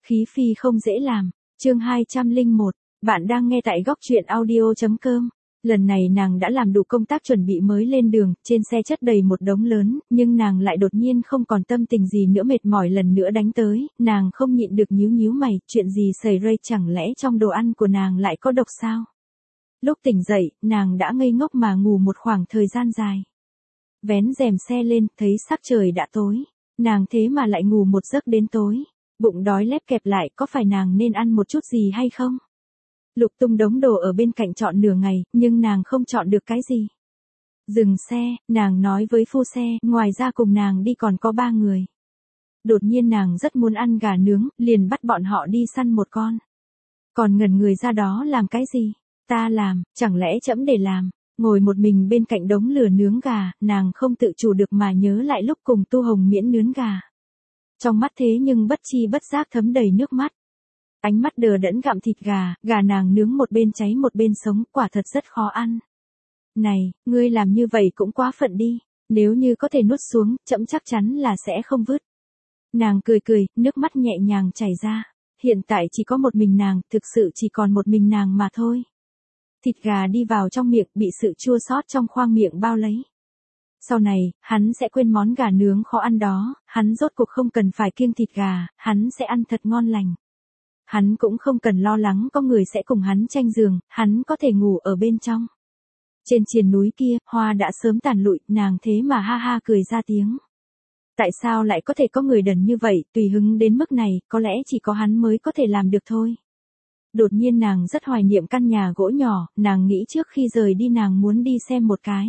Khí phi không dễ làm. Chương 201, bạn đang nghe tại góc truyện audio.com. Lần này nàng đã làm đủ công tác chuẩn bị mới lên đường, trên xe chất đầy một đống lớn, nhưng nàng lại đột nhiên không còn tâm tình gì nữa, mệt mỏi lần nữa đánh tới, nàng không nhịn được nhíu nhíu mày, chuyện gì xảy ra, chẳng lẽ trong đồ ăn của nàng lại có độc sao? Lúc tỉnh dậy, nàng đã ngây ngốc mà ngủ một khoảng thời gian dài. Vén rèm xe lên, thấy sắc trời đã tối, nàng thế mà lại ngủ một giấc đến tối. Bụng đói lép kẹp lại, có phải nàng nên ăn một chút gì hay không? Lục tung đống đồ ở bên cạnh chọn nửa ngày, nhưng nàng không chọn được cái gì. Dừng xe, nàng nói với phu xe, ngoài ra cùng nàng đi còn có 3 người. Đột nhiên nàng rất muốn ăn gà nướng, liền bắt bọn họ đi săn một con. Còn ngẩn người ra đó làm cái gì? Ta làm, chẳng lẽ trẫm để làm? Ngồi một mình bên cạnh đống lửa nướng gà, nàng không tự chủ được mà nhớ lại lúc cùng Tu Hồng Miễn nướng gà. Trong mắt thế nhưng bất chi bất giác thấm đầy nước mắt. Ánh mắt đờ đẫn gặm thịt gà nàng nướng một bên cháy một bên sống, quả thật rất khó ăn. Này, ngươi làm như vậy cũng quá phận đi, nếu như có thể nuốt xuống, trẫm chắc chắn là sẽ không vứt. Nàng cười cười, nước mắt nhẹ nhàng chảy ra, hiện tại chỉ có một mình nàng, thực sự chỉ còn một mình nàng mà thôi. Thịt gà đi vào trong miệng, bị sự chua xót trong khoang miệng bao lấy. Sau này, hắn sẽ quên món gà nướng khó ăn đó, hắn rốt cuộc không cần phải kiêng thịt gà, hắn sẽ ăn thật ngon lành. Hắn cũng không cần lo lắng có người sẽ cùng hắn tranh giường, hắn có thể ngủ ở bên trong. Trên triền núi kia, hoa đã sớm tàn lụi, nàng thế mà ha ha cười ra tiếng. Tại sao lại có thể có người đần như vậy, tùy hứng đến mức này, có lẽ chỉ có hắn mới có thể làm được thôi. Đột nhiên nàng rất hoài niệm căn nhà gỗ nhỏ, nàng nghĩ trước khi rời đi nàng muốn đi xem một cái.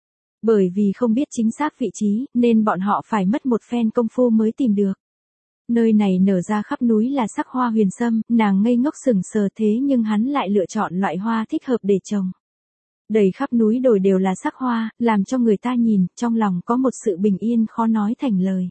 Bởi vì không biết chính xác vị trí, nên bọn họ phải mất một phen công phu mới tìm được. Nơi này nở ra khắp núi là sắc hoa huyền sâm, nàng ngây ngốc sững sờ, thế nhưng hắn lại lựa chọn loại hoa thích hợp để trồng. Đầy khắp núi đồi đều là sắc hoa, làm cho người ta nhìn, trong lòng có một sự bình yên khó nói thành lời.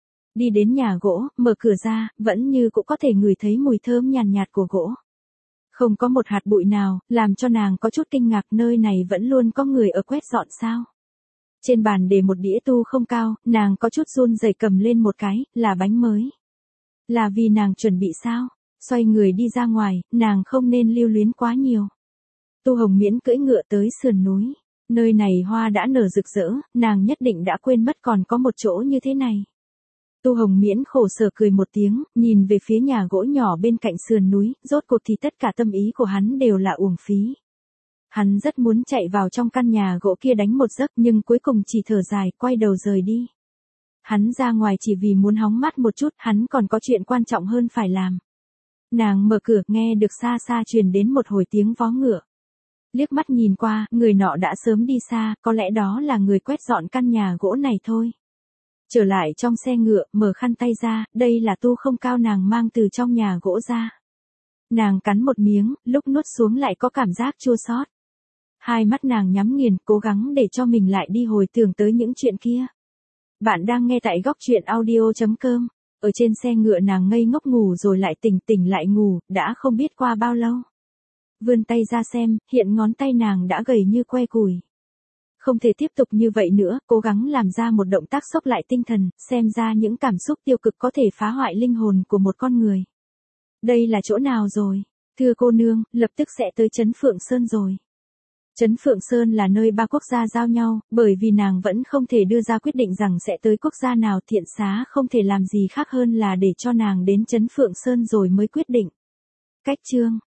Đi đến nhà gỗ, mở cửa ra, vẫn như cũng có thể ngửi thấy mùi thơm nhàn nhạt của gỗ. Không có một hạt bụi nào, làm cho nàng có chút kinh ngạc, nơi này vẫn luôn có người ở quét dọn sao? Trên bàn để một đĩa tu không cao, nàng có chút run rẩy cầm lên một cái, là bánh mới. Là vì nàng chuẩn bị sao? Xoay người đi ra ngoài, nàng không nên lưu luyến quá nhiều. Tu Hồng Miễn cưỡi ngựa tới sườn núi. Nơi này hoa đã nở rực rỡ, nàng nhất định đã quên mất còn có một chỗ như thế này. Tu Hồng Miễn khổ sở cười một tiếng, nhìn về phía nhà gỗ nhỏ bên cạnh sườn núi, rốt cuộc thì tất cả tâm ý của hắn đều là uổng phí. Hắn rất muốn chạy vào trong căn nhà gỗ kia đánh một giấc, nhưng cuối cùng chỉ thở dài, quay đầu rời đi. Hắn ra ngoài chỉ vì muốn hóng mát một chút, hắn còn có chuyện quan trọng hơn phải làm. Nàng mở cửa, nghe được xa xa truyền đến một hồi tiếng vó ngựa. Liếc mắt nhìn qua, người nọ đã sớm đi xa, có lẽ đó là người quét dọn căn nhà gỗ này thôi. Trở lại trong xe ngựa, mở khăn tay ra, đây là tu không cao nàng mang từ trong nhà gỗ ra. Nàng cắn một miếng, lúc nuốt xuống lại có cảm giác chua xót. Hai mắt nàng nhắm nghiền, cố gắng để cho mình lại đi hồi tưởng tới những chuyện kia. Bạn đang nghe tại góc truyện audio.com. Ở trên xe ngựa nàng ngây ngốc ngủ rồi lại tỉnh lại ngủ, đã không biết qua bao lâu. Vươn tay ra xem, hiện ngón tay nàng đã gầy như que củi. Không thể tiếp tục như vậy nữa, cố gắng làm ra một động tác xốc lại tinh thần, xem ra những cảm xúc tiêu cực có thể phá hoại linh hồn của một con người. Đây là chỗ nào rồi? Thưa cô nương, lập tức sẽ tới Trấn Phượng Sơn rồi. Trấn Phượng Sơn là nơi 3 quốc gia giao nhau, bởi vì nàng vẫn không thể đưa ra quyết định rằng sẽ tới quốc gia nào, Thiện Xá không thể làm gì khác hơn là để cho nàng đến Trấn Phượng Sơn rồi mới quyết định. Cách chương